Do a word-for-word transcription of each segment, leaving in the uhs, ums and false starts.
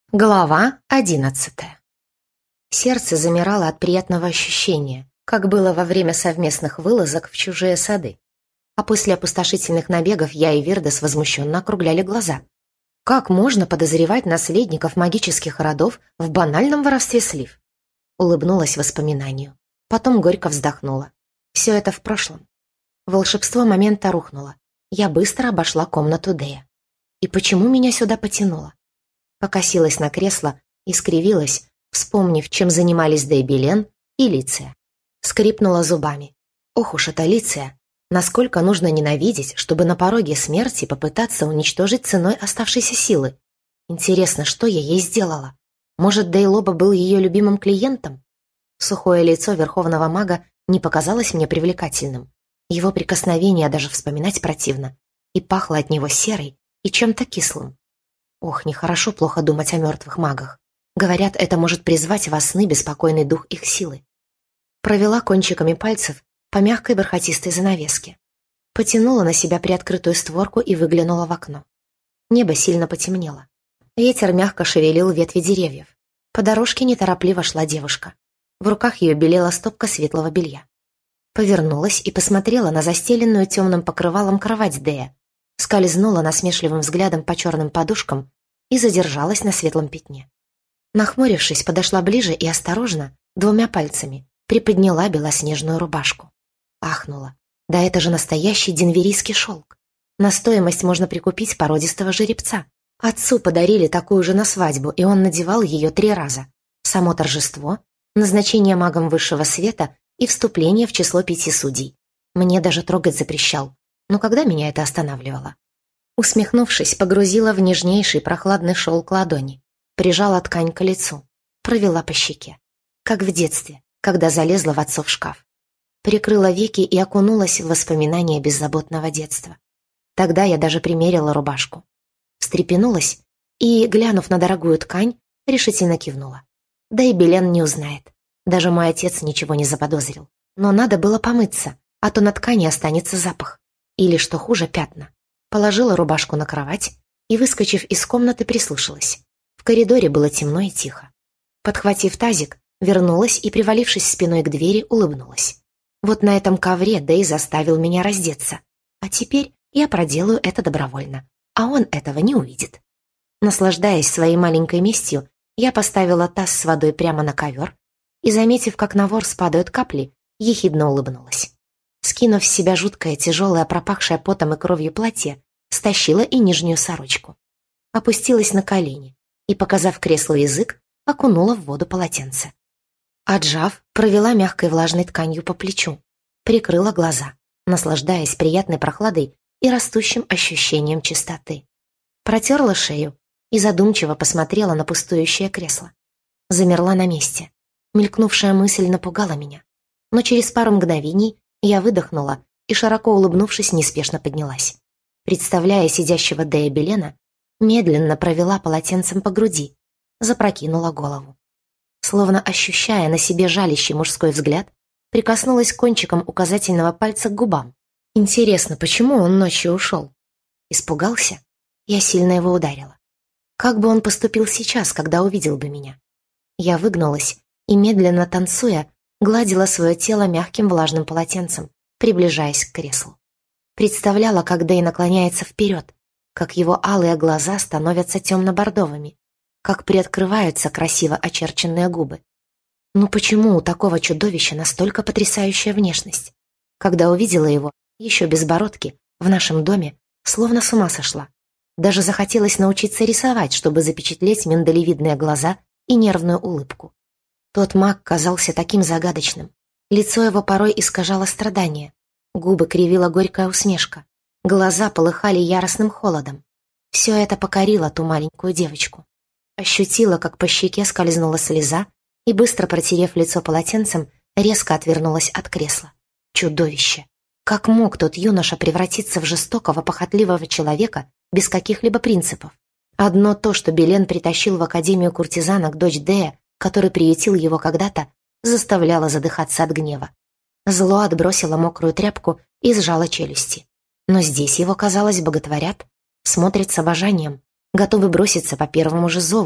Глава одиннадцатая. Сердце замирало от приятного ощущения, как было во время совместных вылазок в чужие сады. А после опустошительных набегов я и Вирдес возмущенно округляли глаза. Как можно подозревать наследников магических родов в банальном воровстве слив? Улыбнулась воспоминанию. Потом горько вздохнула. Все это в прошлом. Волшебство момента рухнуло. Я быстро обошла комнату Дея. И почему меня сюда потянуло? Покосилась на кресло и скривилась, вспомнив, чем занимались Дейбелен и Лиция. Скрипнула зубами. Ох уж эта Лиция! Насколько нужно ненавидеть, чтобы на пороге смерти попытаться уничтожить ценой оставшейся силы? Интересно, что я ей сделала? Может, Дейлоба был ее любимым клиентом? Сухое лицо верховного мага не показалось мне привлекательным. Его прикосновение даже вспоминать противно. И пахло от него серой и чем-то кислым. Ох, нехорошо плохо думать о мертвых магах. Говорят, это может призвать во сны беспокойный дух их силы. Провела кончиками пальцев по мягкой бархатистой занавеске. Потянула на себя приоткрытую створку и выглянула в окно. Небо сильно потемнело. Ветер мягко шевелил ветви деревьев. По дорожке неторопливо шла девушка. В руках ее белела стопка светлого белья. Повернулась и посмотрела на застеленную темным покрывалом кровать Дея. Скользнула насмешливым взглядом по черным подушкам и задержалась на светлом пятне. Нахмурившись, подошла ближе и осторожно, двумя пальцами, приподняла белоснежную рубашку. Ахнула. Да это же настоящий денверийский шелк. На стоимость можно прикупить породистого жеребца. Отцу подарили такую же на свадьбу, и он надевал ее три раза. Само торжество, назначение магом высшего света и вступление в число пяти судей. Мне даже трогать запрещал. Но когда меня это останавливало? Усмехнувшись, погрузила в нежнейший прохладный шелк ладони, прижала ткань к лицу, провела по щеке. Как в детстве, когда залезла в отцов шкаф. Прикрыла веки и окунулась в воспоминания беззаботного детства. Тогда я даже примерила рубашку. Встрепенулась и, глянув на дорогую ткань, решительно кивнула. Да и Белен не узнает. Даже мой отец ничего не заподозрил. Но надо было помыться, а то на ткани останется запах. Или, что хуже, пятна. Положила рубашку на кровать и, выскочив из комнаты, прислушалась. В коридоре было темно и тихо. Подхватив тазик, вернулась и, привалившись спиной к двери, улыбнулась. Вот на этом ковре Дэй заставил меня раздеться. А теперь я проделаю это добровольно, а он этого не увидит. Наслаждаясь своей маленькой местью, я поставила таз с водой прямо на ковер и, заметив, как на ворс падают капли, ехидно улыбнулась. Скинув с себя жуткое, тяжелое, пропахшее потом и кровью платье, стащила и нижнюю сорочку. Опустилась на колени и, показав креслу язык, окунула в воду полотенце. Отжав, провела мягкой влажной тканью по плечу, прикрыла глаза, наслаждаясь приятной прохладой и растущим ощущением чистоты. Протерла шею и задумчиво посмотрела на пустующее кресло. Замерла на месте. Мелькнувшая мысль напугала меня, но через пару мгновений я выдохнула и, широко улыбнувшись, неспешно поднялась. Представляя сидящего Дея Белена, медленно провела полотенцем по груди, запрокинула голову. Словно ощущая на себе жалящий мужской взгляд, прикоснулась кончиком указательного пальца к губам. Интересно, почему он ночью ушел? Испугался? Я сильно его ударила. Как бы он поступил сейчас, когда увидел бы меня? Я выгнулась и, медленно танцуя, гладила свое тело мягким влажным полотенцем, приближаясь к креслу. Представляла, как Дэй наклоняется вперед, как его алые глаза становятся темно-бордовыми, как приоткрываются красиво очерченные губы. Ну почему у такого чудовища настолько потрясающая внешность? Когда увидела его, еще без бородки, в нашем доме, словно с ума сошла. Даже захотелось научиться рисовать, чтобы запечатлеть миндалевидные глаза и нервную улыбку. Тот маг казался таким загадочным. Лицо его порой искажало страдание. Губы кривила горькая усмешка. Глаза полыхали яростным холодом. Все это покорило ту маленькую девочку. Ощутила, как по щеке скользнула слеза, и, быстро протерев лицо полотенцем, резко отвернулась от кресла. Чудовище! Как мог тот юноша превратиться в жестокого, похотливого человека без каких-либо принципов? Одно то, что Белен притащил в Академию куртизанок дочь Дея, который приютил его когда-то, заставляло задыхаться от гнева. Зло отбросило мокрую тряпку и сжало челюсти. Но здесь его, казалось, боготворят, смотрят с обожанием, готовы броситься по первому же зову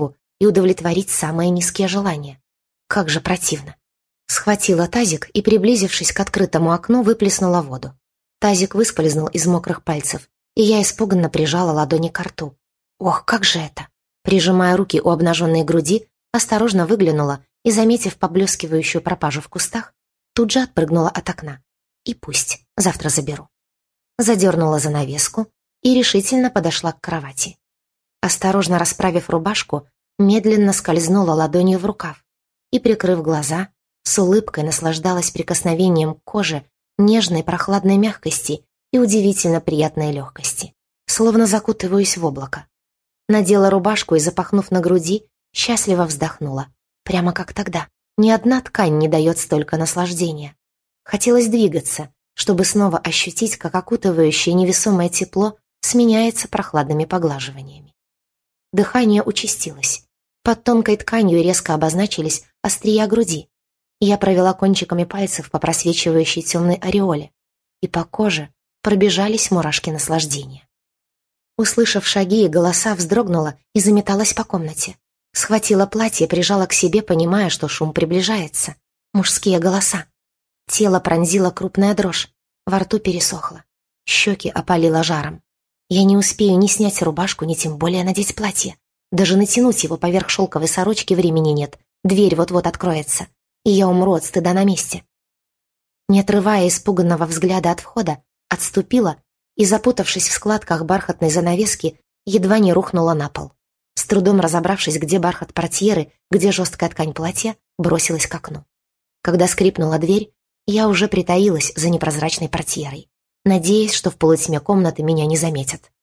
и удовлетворить самые низкие желания. Как же противно. Схватила тазик и, приблизившись к открытому окну, выплеснула воду. Тазик выскользнул из мокрых пальцев, и я испуганно прижала ладони к рту. Ох, как же это! Прижимая руки у обнаженной груди, осторожно выглянула и, заметив поблескивающую пропажу в кустах, тут же отпрыгнула от окна. И пусть, завтра заберу. Задернула занавеску и решительно подошла к кровати. Осторожно расправив рубашку, медленно скользнула ладонью в рукав и, прикрыв глаза, с улыбкой наслаждалась прикосновением к коже нежной прохладной мягкости и удивительно приятной легкости, словно закутываюсь в облако. Надела рубашку и, запахнув на груди, счастливо вздохнула. Прямо как тогда. Ни одна ткань не дает столько наслаждения. Хотелось двигаться, чтобы снова ощутить, как окутывающее невесомое тепло сменяется прохладными поглаживаниями. Дыхание участилось. Под тонкой тканью резко обозначились острия груди. Я провела кончиками пальцев по просвечивающей темной ореоле, и по коже пробежались мурашки наслаждения. Услышав шаги и голоса, вздрогнула и заметалась по комнате. Схватила платье, прижала к себе, понимая, что шум приближается. Мужские голоса. Тело пронзила крупная дрожь, во рту пересохло. Щеки опалило жаром. Я не успею ни снять рубашку, ни тем более надеть платье. Даже натянуть его поверх шелковой сорочки времени нет. Дверь вот-вот откроется, и я умру от стыда на месте. Не отрывая испуганного взгляда от входа, отступила и, запутавшись в складках бархатной занавески, едва не рухнула на пол. С трудом разобравшись, где бархат портьеры, где жесткая ткань платья, бросилась к окну. Когда скрипнула дверь, я уже притаилась за непрозрачной портьерой, надеясь, что в полутьме комнаты меня не заметят.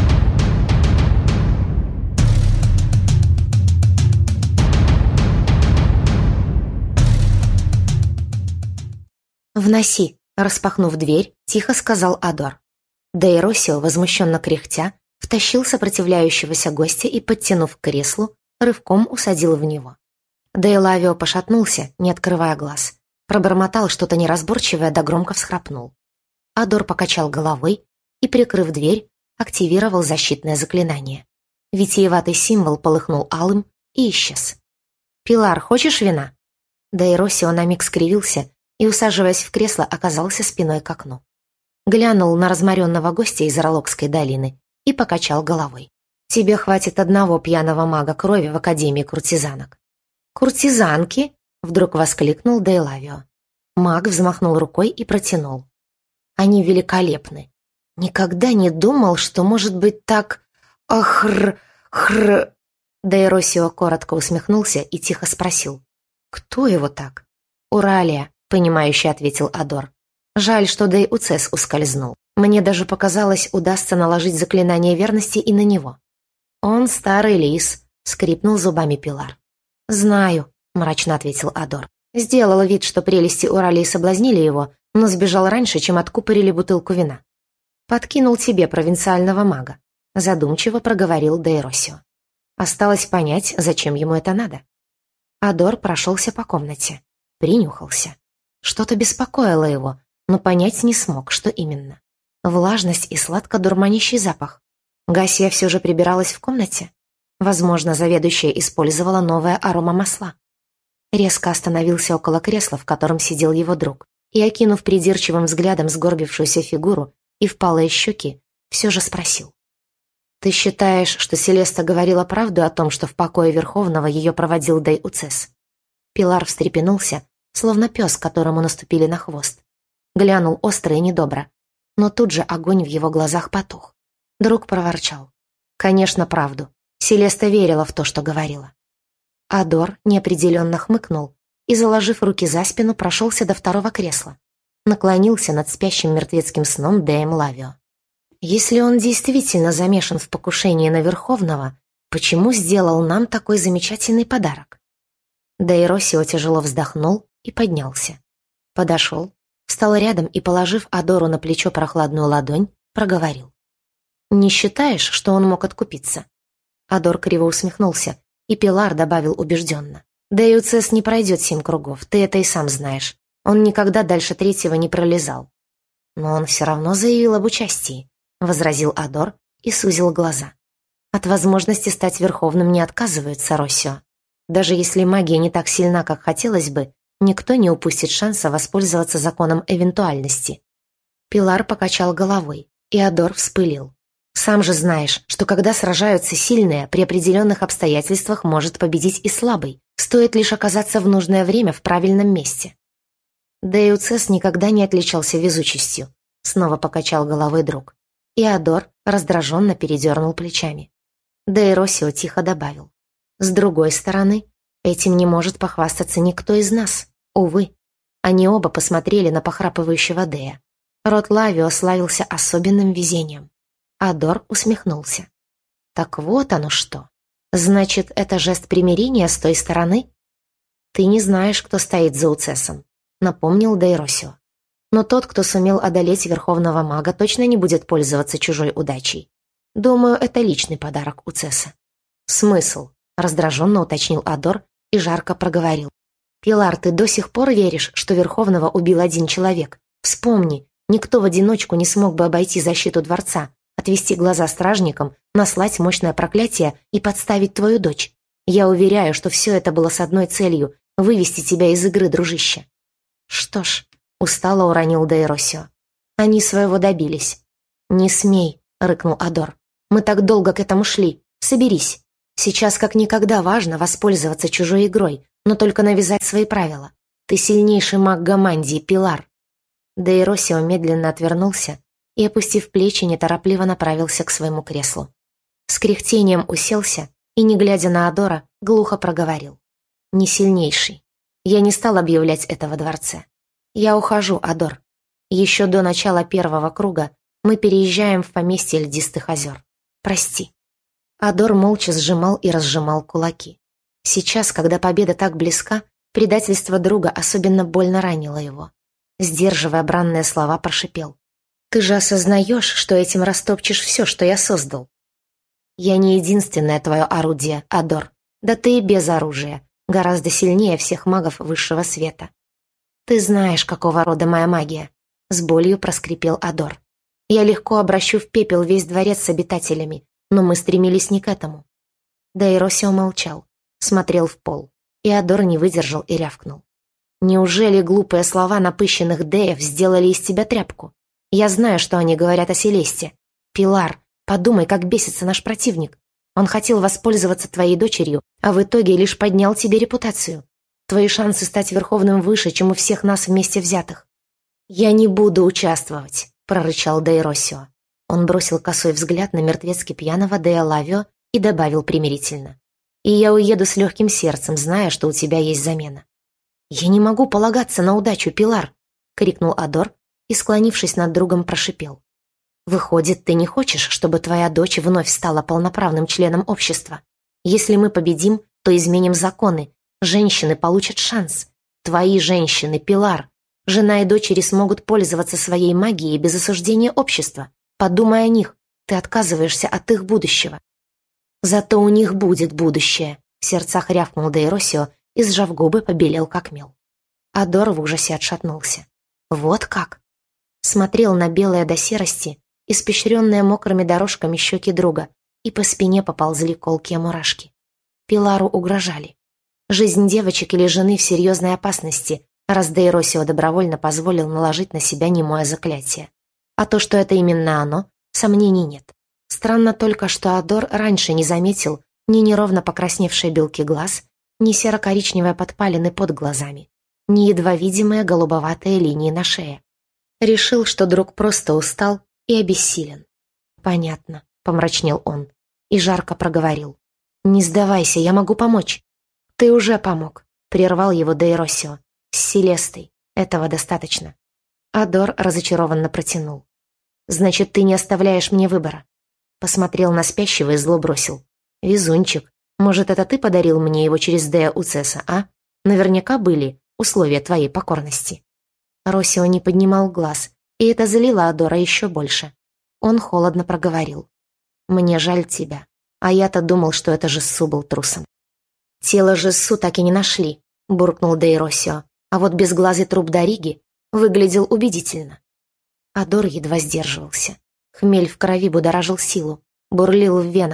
«Вноси», — распахнув дверь, тихо сказал Адор. Дейросио, возмущенно кряхтя, втащил сопротивляющегося гостя и, подтянув к креслу, рывком усадил в него. Дейлавио пошатнулся, не открывая глаз. Пробормотал что-то неразборчивое, да громко всхрапнул. Адор покачал головой и, прикрыв дверь, активировал защитное заклинание. Витиеватый символ полыхнул алым и исчез. «Пилар, хочешь вина?» Дейросио на миг скривился и, усаживаясь в кресло, оказался спиной к окну. Глянул на разморенного гостя из Ролокской долины и покачал головой. «Тебе хватит одного пьяного мага крови в Академии куртизанок». «Куртизанки?» — вдруг воскликнул Дейлавио. Маг взмахнул рукой и протянул. «Они великолепны. Никогда не думал, что может быть так... Охр... хр...» Дейросио коротко усмехнулся и тихо спросил. «Кто его так?» «Уралия», — понимающе ответил Адор. «Жаль, что Дейуцес ускользнул. Мне даже показалось, удастся наложить заклинание верности и на него». «Он старый лис», — скрипнул зубами Пилар. «Знаю», — мрачно ответил Адор. «Сделал вид, что прелести Уралии соблазнили его, но сбежал раньше, чем откупорили бутылку вина. Подкинул тебе провинциального мага», — задумчиво проговорил Дейросио. Осталось понять, зачем ему это надо. Адор прошелся по комнате, принюхался. Что-то беспокоило его, но понять не смог, что именно. Влажность и сладко-дурманящий запах. Гасия все же прибиралась в комнате. Возможно, заведующая использовала новое аромамасла. Резко остановился около кресла, в котором сидел его друг, и, окинув придирчивым взглядом сгорбившуюся фигуру и впалые щеки, все же спросил. «Ты считаешь, что Селеста говорила правду о том, что в покое Верховного ее проводил Дейуцес?» Пилар встрепенулся, словно пес, которому наступили на хвост. Глянул остро и недобро, но тут же огонь в его глазах потух. Друг проворчал. «Конечно, правду. Селеста верила в то, что говорила». Адор неопределенно хмыкнул и, заложив руки за спину, прошелся до второго кресла. Наклонился над спящим мертвецким сном Деем Лавио. «Если он действительно замешан в покушении на Верховного, почему сделал нам такой замечательный подарок?» Дейросио тяжело вздохнул и поднялся. Подошел, встал рядом и, положив Адору на плечо прохладную ладонь, проговорил. «Не считаешь, что он мог откупиться?» Адор криво усмехнулся, и Пилар добавил убежденно. «Дейуцес не пройдет семь кругов, ты это и сам знаешь. Он никогда дальше третьего не пролезал». «Но он все равно заявил об участии», — возразил Адор и сузил глаза. От возможности стать верховным не отказываются, Россио. Даже если магия не так сильна, как хотелось бы, никто не упустит шанса воспользоваться законом эвентуальности. Пилар покачал головой, и Адор вспылил. Сам же знаешь, что когда сражаются сильные, при определенных обстоятельствах может победить и слабый, стоит лишь оказаться в нужное время в правильном месте. Да и Уцес никогда не отличался везучестью, снова покачал головой друг. И Адор раздраженно передернул плечами. Да и Россио тихо добавил. С другой стороны, этим не может похвастаться никто из нас, увы. Они оба посмотрели на похрапывающего Дея. Род Лавио славился особенным везением. Адор усмехнулся. «Так вот оно что. Значит, это жест примирения с той стороны?» «Ты не знаешь, кто стоит за Уцесом», — напомнил Дейросио. «Но тот, кто сумел одолеть Верховного Мага, точно не будет пользоваться чужой удачей. Думаю, это личный подарок Уцеса». «Смысл?» — раздраженно уточнил Адор и жарко проговорил. «Пилар, ты до сих пор веришь, что Верховного убил один человек? Вспомни, никто в одиночку не смог бы обойти защиту дворца, отвести глаза стражникам, наслать мощное проклятие и подставить твою дочь. Я уверяю, что все это было с одной целью — вывести тебя из игры, дружище». «Что ж», — устало уронил Дейросио. «Они своего добились». «Не смей», — рыкнул Адор. «Мы так долго к этому шли. Соберись. Сейчас как никогда важно воспользоваться чужой игрой, но только навязать свои правила. Ты сильнейший маг Гамандии, Пилар». Дейросио медленно отвернулся и, опустив плечи, неторопливо направился к своему креслу. С кряхтением уселся и, не глядя на Адора, глухо проговорил. «Не сильнейший. Я не стал объявлять это во дворце. Я ухожу, Адор. Еще до начала первого круга мы переезжаем в поместье Льдистых озер. Прости». Адор молча сжимал и разжимал кулаки. Сейчас, когда победа так близка, предательство друга особенно больно ранило его. Сдерживая бранные слова, прошипел. «Ты же осознаешь, что этим растопчешь все, что я создал?» «Я не единственное твое орудие, Адор. Да ты и без оружия. Гораздо сильнее всех магов высшего света». «Ты знаешь, какого рода моя магия», — с болью проскрипел Адор. «Я легко обращу в пепел весь дворец с обитателями, но мы стремились не к этому». Дейросио молчал, смотрел в пол, и Адор не выдержал и рявкнул. «Неужели глупые слова напыщенных деев сделали из тебя тряпку? Я знаю, что они говорят о Селесте. Пилар, подумай, как бесится наш противник. Он хотел воспользоваться твоей дочерью, а в итоге лишь поднял тебе репутацию. Твои шансы стать верховным выше, чем у всех нас вместе взятых». «Я не буду участвовать», — прорычал Дейросио. Он бросил косой взгляд на мертвецки пьяного Дея Лавио и добавил примирительно. «И я уеду с легким сердцем, зная, что у тебя есть замена». «Я не могу полагаться на удачу, Пилар!» — крикнул Адор и, склонившись над другом, прошипел. «Выходит, ты не хочешь, чтобы твоя дочь вновь стала полноправным членом общества? Если мы победим, то изменим законы. Женщины получат шанс. Твои женщины, Пилар. Жена и дочери смогут пользоваться своей магией без осуждения общества. Подумай о них. Ты отказываешься от их будущего». «Зато у них будет будущее», — в сердцах рявкнул Дейросио и, сжав губы, побелел как мел. Адор в ужасе отшатнулся. «Вот как?» Смотрел на белое до серости, испещренные мокрыми дорожками щеки друга, и по спине поползли колкие мурашки. Пилару угрожали. Жизнь девочек или жены в серьезной опасности, раз Дейросио добровольно позволил наложить на себя немое заклятие. А то, что это именно оно, сомнений нет. Странно только, что Адор раньше не заметил ни неровно покрасневшие белки глаз, ни серо-коричневые подпалины под глазами, ни едва видимые голубоватые линии на шее. Решил, что друг просто устал и обессилен. «Понятно», — помрачнел он и жарко проговорил. «Не сдавайся, я могу помочь». «Ты уже помог», — прервал его Дейросио. «С Селестой. Этого достаточно». Адор разочарованно протянул. «Значит, ты не оставляешь мне выбора». Посмотрел на спящего и зло бросил. «Везунчик. Может, это ты подарил мне его через Дея Уцеса, а? Наверняка были условия твоей покорности». Россио не поднимал глаз, и это злило Адора еще больше. Он холодно проговорил. «Мне жаль тебя, а я-то думал, что это Жессу был трусом». «Тело Жессу так и не нашли», — буркнул Дейросио, а вот безглазый труп Дариги выглядел убедительно. Адор едва сдерживался. Хмель в крови будоражил силу, бурлил в венах.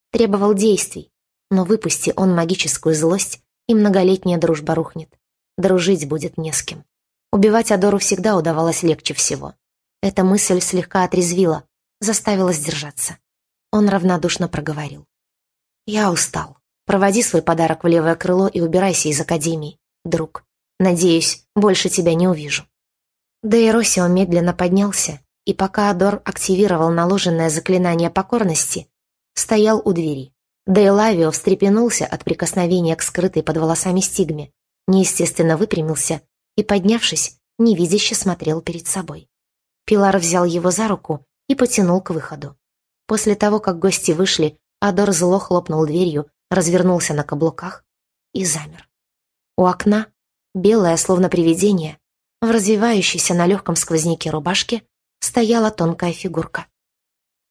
требовал действий, но выпусти он магическую злость, и многолетняя дружба рухнет. Дружить будет не с кем. Убивать Адору всегда удавалось легче всего. Эта мысль слегка отрезвила, заставила сдержаться. Он равнодушно проговорил. «Я устал. Проводи свой подарок в левое крыло и убирайся из академии, друг. Надеюсь, больше тебя не увижу». Дейросио медленно поднялся, и пока Адор активировал наложенное заклинание покорности, стоял у двери. Дейлавио встрепенулся от прикосновения к скрытой под волосами стигме, неестественно выпрямился и, поднявшись, невидяще смотрел перед собой. Пилар взял его за руку и потянул к выходу. После того, как гости вышли, Адор зло хлопнул дверью, развернулся на каблуках и замер. У окна, белая, словно привидение, в развивающейся на легком сквозняке рубашке, стояла тонкая фигурка.